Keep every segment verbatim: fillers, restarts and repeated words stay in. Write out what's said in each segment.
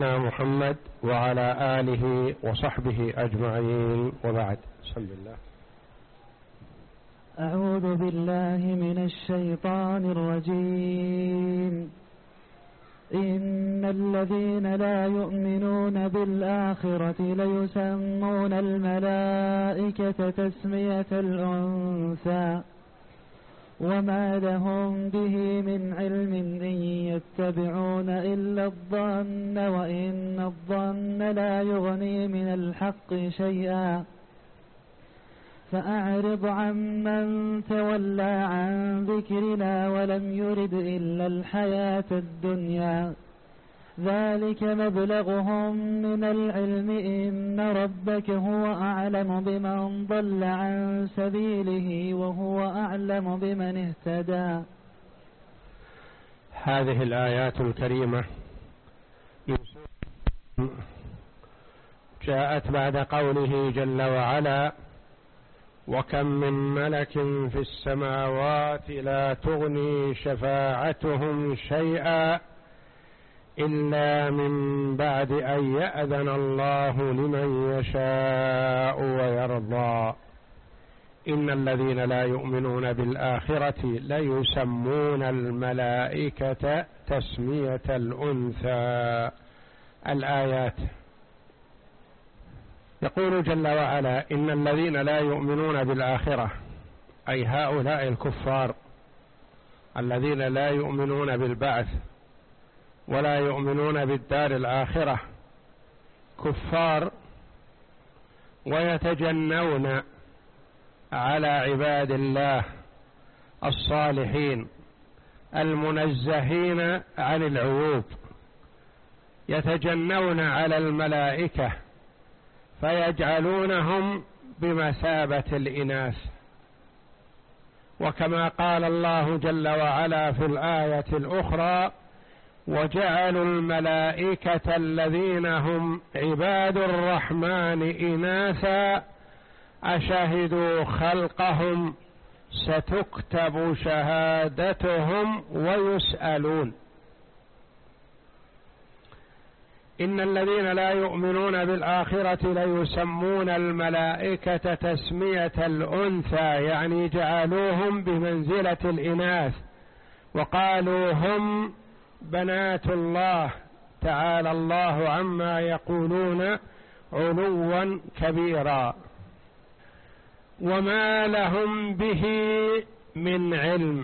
محمد وعلى آله وصحبه أجمعين، وبعد. بسم الله. أعوذ بالله من الشيطان الرجيم. إن الذين لا يؤمنون بالآخرة ليسمون الملائكة تسمية الأنثى وما لهم به من علم إن يتبعون إلا الظن وإن الظن لا يغني من الحق شيئا فأعرض عمن تولى عن ذكرنا ولم يرد إلا الحياة الدنيا ذلك مبلغهم من العلم إن ربك هو أعلم بمن ضل عن سبيله وهو أعلم بمن اهتدى. هذه الآيات الكريمة جاءت بعد قوله جل وعلا: وكم من ملك في السماوات لا تغني شفاعتهم شيئا إلا من بعد أن يأذن الله لمن يشاء ويرضى. إن الذين لا يؤمنون بالآخرة ليسمون الملائكة تسمية الأنثى. الآيات. يقول جل وعلا: إن الذين لا يؤمنون بالآخرة، أي هؤلاء الكفار الذين لا يؤمنون بالبعث ولا يؤمنون بالدار الآخرة، كفار ويتجنون على عباد الله الصالحين المنزهين عن العيوب، يتجنون على الملائكة فيجعلونهم بمثابة الإناث. وكما قال الله جل وعلا في الآية الأخرى: وجعلوا الملائكة الذين هم عباد الرحمن إناثا أشهدوا خلقهم ستكتب شهادتهم ويسألون. إن الذين لا يؤمنون بالآخرة ليسمون الملائكة تسمية الأنثى، يعني جعلوهم بمنزلة الإناث وقالوا هم بنات الله تعالى الله عما يقولون علوا كبيرا. وما لهم به من علم،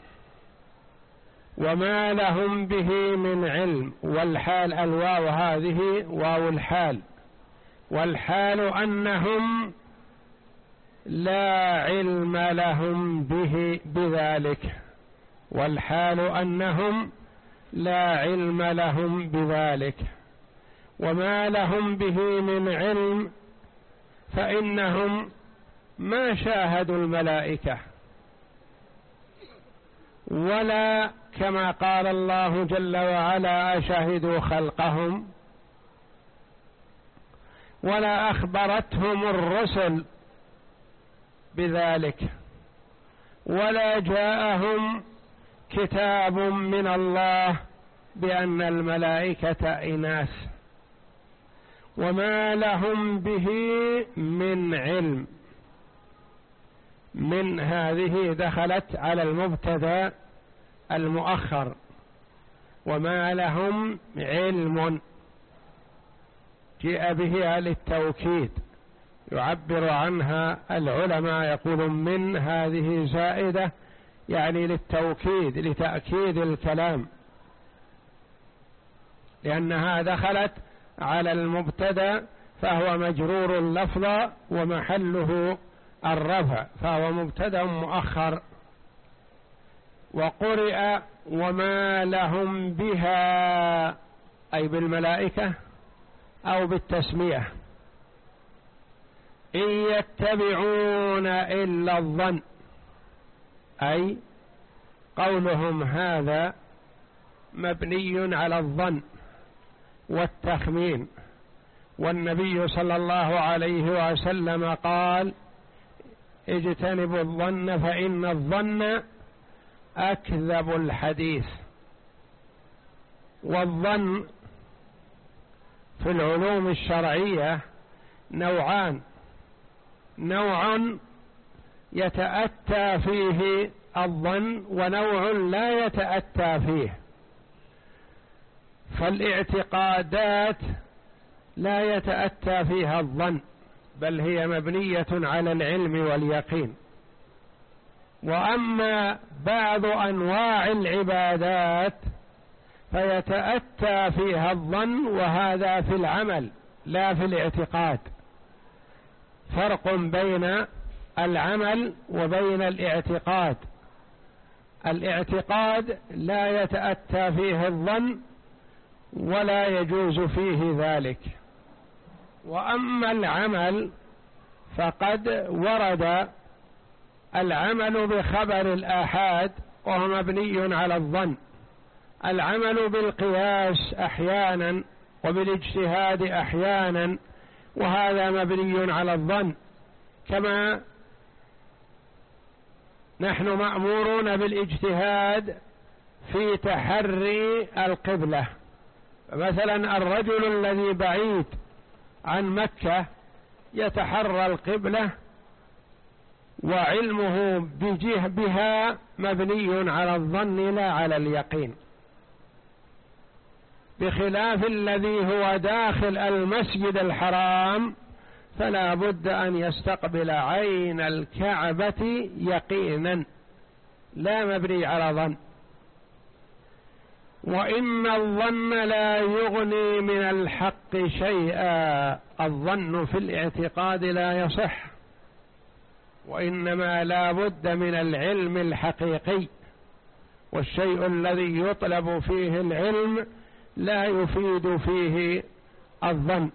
وما لهم به من علم، والحال الواو هذه واو الحال، والحال أنهم لا علم لهم به بذلك، والحال أنهم لا علم لهم بذلك. وما لهم به من علم فإنهم ما شاهدوا الملائكة، ولا كما قال الله جل وعلا أشهدوا خلقهم، ولا أخبرتهم الرسل بذلك، ولا جاءهم كتاب من الله بأن الملائكة إناث. وما لهم به من علم، من هذه دخلت على المبتدأ المؤخر، وما لهم علم جاء به للتوكيد، يعبر عنها العلماء يقولون من هذه زائدة يعني للتوكيد، لتأكيد الكلام، لأنها دخلت على المبتدأ فهو مجرور اللفظ ومحله الرفع، فهو مبتدأ مؤخر. وقرئ وما لهم بها، أي بالملائكة أو بالتسمية. إن يتبعون إلا الظن، أي قولهم هذا مبني على الظن والتخمين، والنبي صلى الله عليه وسلم قال: اجتنبوا الظن فإن الظن أكذب الحديث. والظن في العلوم الشرعية نوعان: نوع يتأتى فيه الظن ونوع لا يتأتى فيه. فالاعتقادات لا يتأتى فيها الظن، بل هي مبنية على العلم واليقين. وأما بعض أنواع العبادات فيتأتى فيها الظن، وهذا في العمل لا في الاعتقاد. فرق بين العمل وبين الاعتقاد. الاعتقاد لا يتأتى فيه الظن ولا يجوز فيه ذلك. وأما العمل فقد ورد العمل بخبر الآحاد وهو مبني على الظن، العمل بالقياس أحيانا وبالاجتهاد أحيانا، وهذا مبني على الظن. كما نحن مأمورون بالاجتهاد في تحري القبلة، مثلا الرجل الذي بعيد عن مكة يتحرى القبلة وعلمه بجه بها مبني على الظن لا على اليقين، بخلاف الذي هو داخل المسجد الحرام فلا بد أن يستقبل عين الكعبة يقينا لا مبني على ظن. وإن الظن لا يغني من الحق شيئا، الظن في الاعتقاد لا يصح، وإنما لا بد من العلم الحقيقي، والشيء الذي يطلب فيه العلم لا يفيد فيه الظن.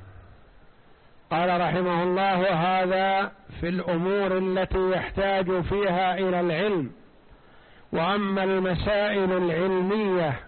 قال رحمه الله: هذا في الأمور التي يحتاج فيها إلى العلم. وأما المسائل العلمية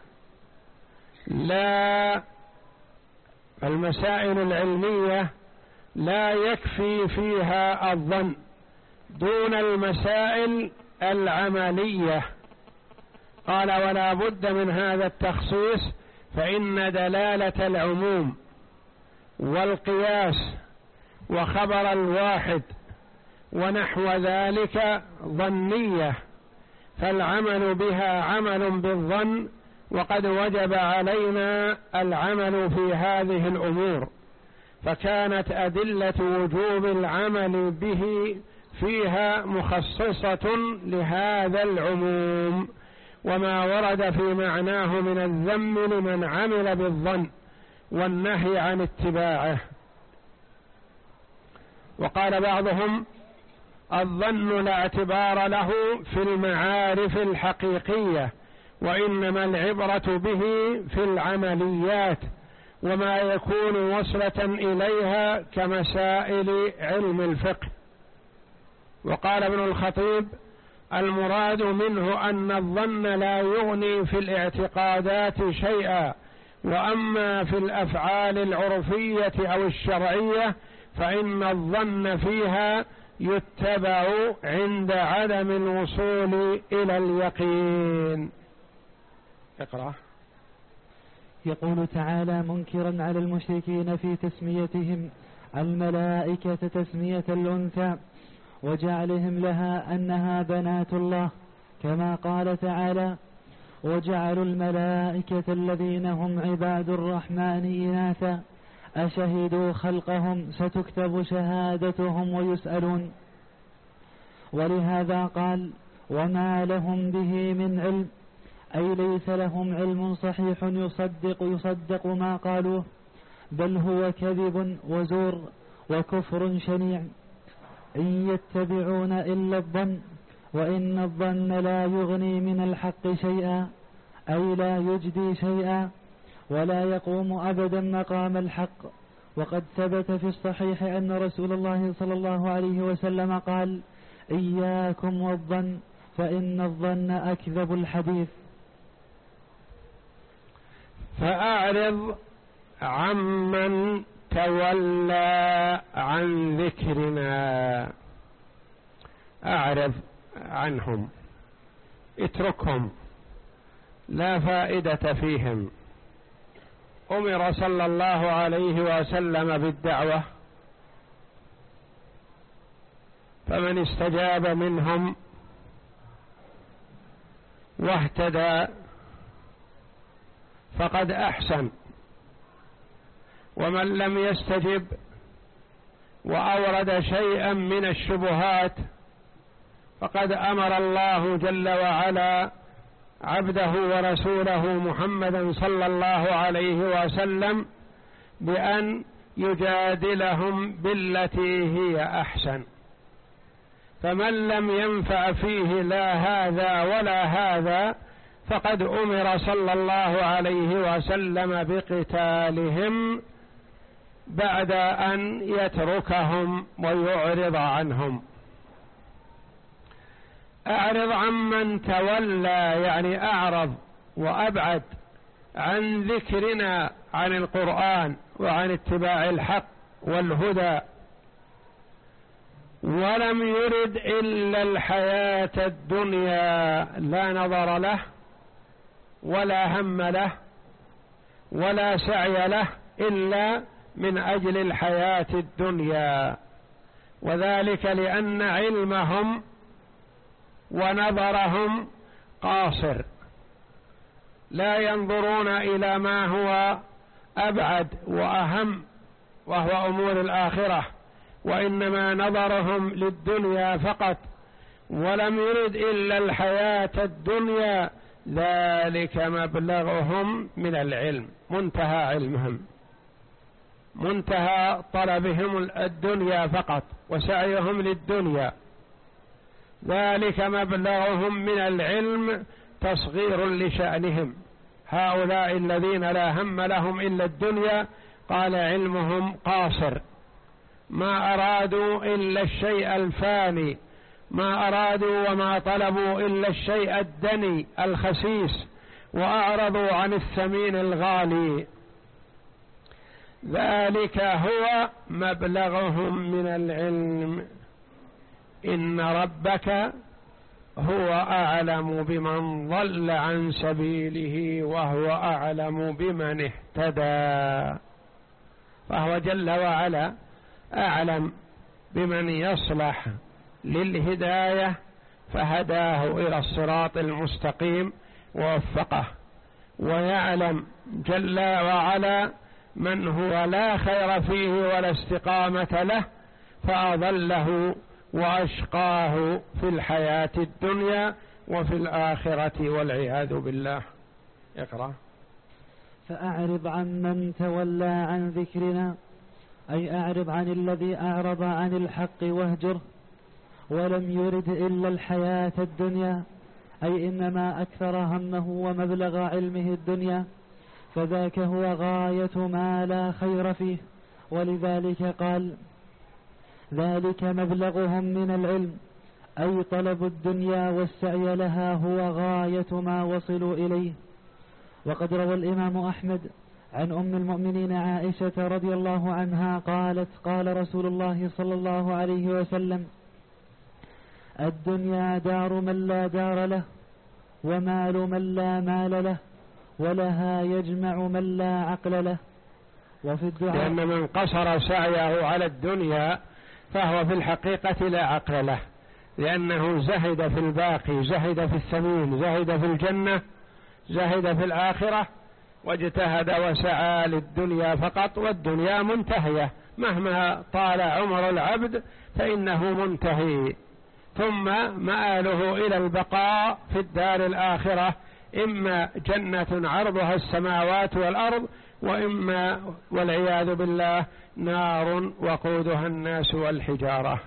لا المسائل العلمية لا يكفي فيها الظن دون المسائل العملية. قال: ولا بد من هذا التخصيص، فإن دلالة العموم والقياس وخبر الواحد ونحو ذلك ظنية، فالعمل بها عمل بالظن، وقد وجب علينا العمل في هذه الأمور، فكانت أدلة وجوب العمل به فيها مخصصة لهذا العموم، وما ورد في معناه من الذم لمن عمل بالظن والنهي عن اتباعه. وقال بعضهم: الظن لا اعتبار له في المعارف الحقيقية، وإنما العبرة به في العمليات وما يكون وصلة إليها كمسائل علم الفقه. وقال ابن الخطيب: المراد منه أن الظن لا يغني في الاعتقادات شيئا، وأما في الأفعال العرفية أو الشرعية فإن الظن فيها يتبع عند عدم الوصول إلى اليقين. اقرأ. يقول تعالى منكرا على المشركين في تسميتهم الملائكة تسمية الأنثى وجعلهم لها أنها بنات الله، كما قال تعالى: وجعلوا الملائكة الذين هم عباد الرحمن إناثا أشهدوا خلقهم ستكتب شهادتهم ويسألون. ولهذا قال: وما لهم به من علم، أي ليس لهم علم صحيح يصدق يصدق ما قالوه، بل هو كذب وزور وكفر شنيع. إن يتبعون إلا الظن، وإن الظن لا يغني من الحق شيئا، أي لا يجدي شيئا ولا يقوم أبدا مقام الحق. وقد ثبت في الصحيح أن رسول الله صلى الله عليه وسلم قال: إياكم والظن فإن الظن أكذب الحديث. فأعرض عمن تولى عن ذكرنا، أعرض عنهم، اتركهم، لا فائدة فيهم. أمر صلى الله عليه وسلم بالدعوة، فمن استجاب منهم واهتدى فقد أحسن، ومن لم يستجب وأورد شيئا من الشبهات فقد أمر الله جل وعلا عبده ورسوله محمدا صلى الله عليه وسلم بأن يجادلهم بالتي هي أحسن. فمن لم ينفع فيه لا هذا ولا هذا فقد أمر صلى الله عليه وسلم بقتالهم بعد أن يتركهم ويعرض عنهم. أعرض عمن تولى يعني أعرض وأبعد عن ذكرنا عن القرآن وعن اتباع الحق والهدى، ولم يرد إلا الحياة الدنيا، لا نظر له ولا هم له ولا سعي له إلا من أجل الحياة الدنيا، وذلك لأن علمهم ونظرهم قاصر، لا ينظرون إلى ما هو أبعد وأهم وهو أمور الآخرة، وإنما نظرهم للدنيا فقط، ولم يرد إلا الحياة الدنيا، ذلك مبلغهم من العلم، منتهى علمهم، منتهى طلبهم الدنيا فقط وسعيهم للدنيا، ذلك مبلغهم من العلم تصغير لشأنهم. هؤلاء الذين لا هم لهم إلا الدنيا قال علمهم قاصر، ما أرادوا إلا الشيء الفاني، ما أرادوا وما طلبوا إلا الشيء الدني الخسيس، وأعرضوا عن الثمين الغالي، ذلك هو مبلغهم من العلم. إن ربك هو أعلم بمن ضل عن سبيله وهو أعلم بمن اهتدى، فهو جل وعلا أعلم بمن يصلح للهداية فهداه إلى الصراط المستقيم ووفقه، ويعلم جل وعلا من هو لا خير فيه ولا استقامة له فأضله وأشقاه في الحياة الدنيا وفي الآخرة والعياذ بالله. اقرأ. فأعرض عن من تولى عن ذكرنا، أي أعرض عن الذي أعرض عن الحق واهجره، ولم يرد إلا الحياة الدنيا، أي إنما أكثر همه ومبلغ علمه الدنيا، فذاك هو غاية ما لا خير فيه، ولذلك قال ذلك مبلغهم من العلم، أي طلب الدنيا والسعي لها هو غاية ما وصلوا إليه. وقد روى الإمام أحمد عن أم المؤمنين عائشة رضي الله عنها قالت قال رسول الله صلى الله عليه وسلم: الدنيا دار من لا دار له، ومال من لا مال له، ولها يجمع من لا عقل له. وفي الدعاء لأن من قصر سعيه على الدنيا فهو في الحقيقة لا عقل له، لأنه زهد في الباقي، زهد في الثمين، زهد في الجنة، زهد في الآخرة، واجتهد وسعى للدنيا فقط، والدنيا منتهية، مهما طال عمر العبد فإنه منتهي، ثم مآله إلى البقاء في الدار الآخرة، إما جنة عرضها السماوات والأرض، وإما والعياذ بالله نار وقودها الناس والحجارة،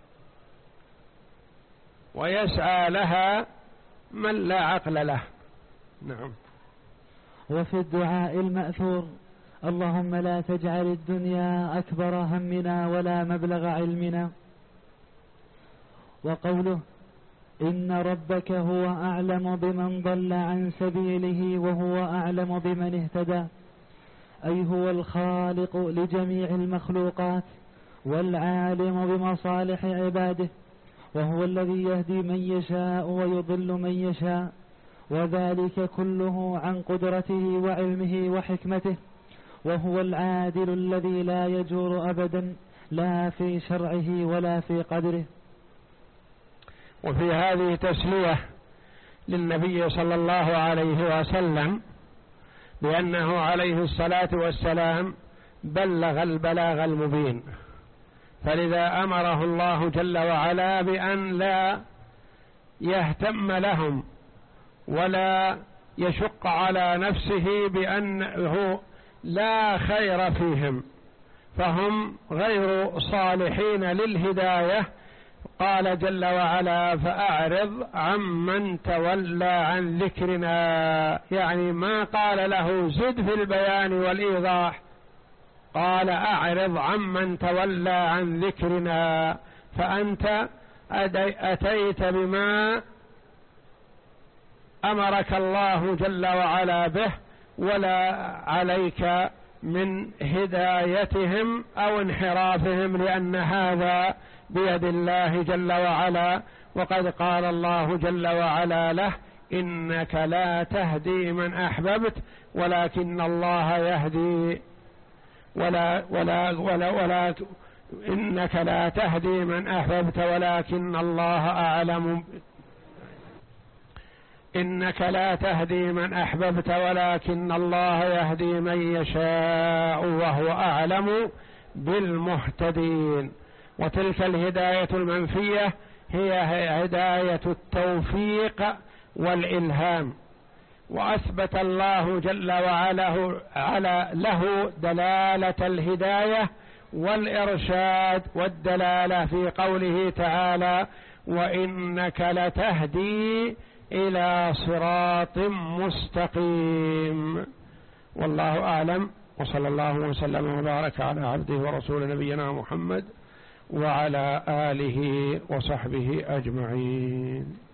ويسعى لها من لا عقل له. نعم. وفي الدعاء المأثور: اللهم لا تجعل الدنيا أكبر همنا ولا مبلغ علمنا. وقوله: إن ربك هو أعلم بمن ضل عن سبيله وهو أعلم بمن اهتدى، أي هو الخالق لجميع المخلوقات والعالم بمصالح عباده، وهو الذي يهدي من يشاء ويضل من يشاء، وذلك كله عن قدرته وعلمه وحكمته، وهو العادل الذي لا يجور أبدا لا في شرعه ولا في قدره. وفي هذه تسلية للنبي صلى الله عليه وسلم بأنه عليه الصلاة والسلام بلغ البلاغ المبين، فلذا أمره الله جل وعلا بأن لا يهتم لهم ولا يشق على نفسه بأنه لا خير فيهم، فهم غير صالحين للهداية. قال جل وعلا: فأعرض عمن تولى عن ذكرنا، يعني ما قال له زد في البيان والإيضاح، قال أعرض عمن تولى عن ذكرنا، فأنت أتيت بما أمرك الله جل وعلا به، ولا عليك من هدايتهم أو انحرافهم، لأن هذا بيد الله جل وعلا. وقد قال الله جل وعلا له: إنك لا تهدي من أحببت ولكن الله يهدي ولا ولا ولا ولا إنك لا تهدي من أحببت ولكن الله أعلم إنك لا تهدي من أحببت ولكن الله يهدي من يشاء وهو أعلم بالمهتدين. وتلك الهداية المنفية هي هداية التوفيق والإلهام، وأثبت الله جل وعلا على له دلالة الهداية والإرشاد والدلالة في قوله تعالى: وإنك لتهدي إلى صراط مستقيم. والله أعلم، وصلى الله وسلم وبارك على عبده ورسول نبينا محمد وعلى آله وصحبه أجمعين.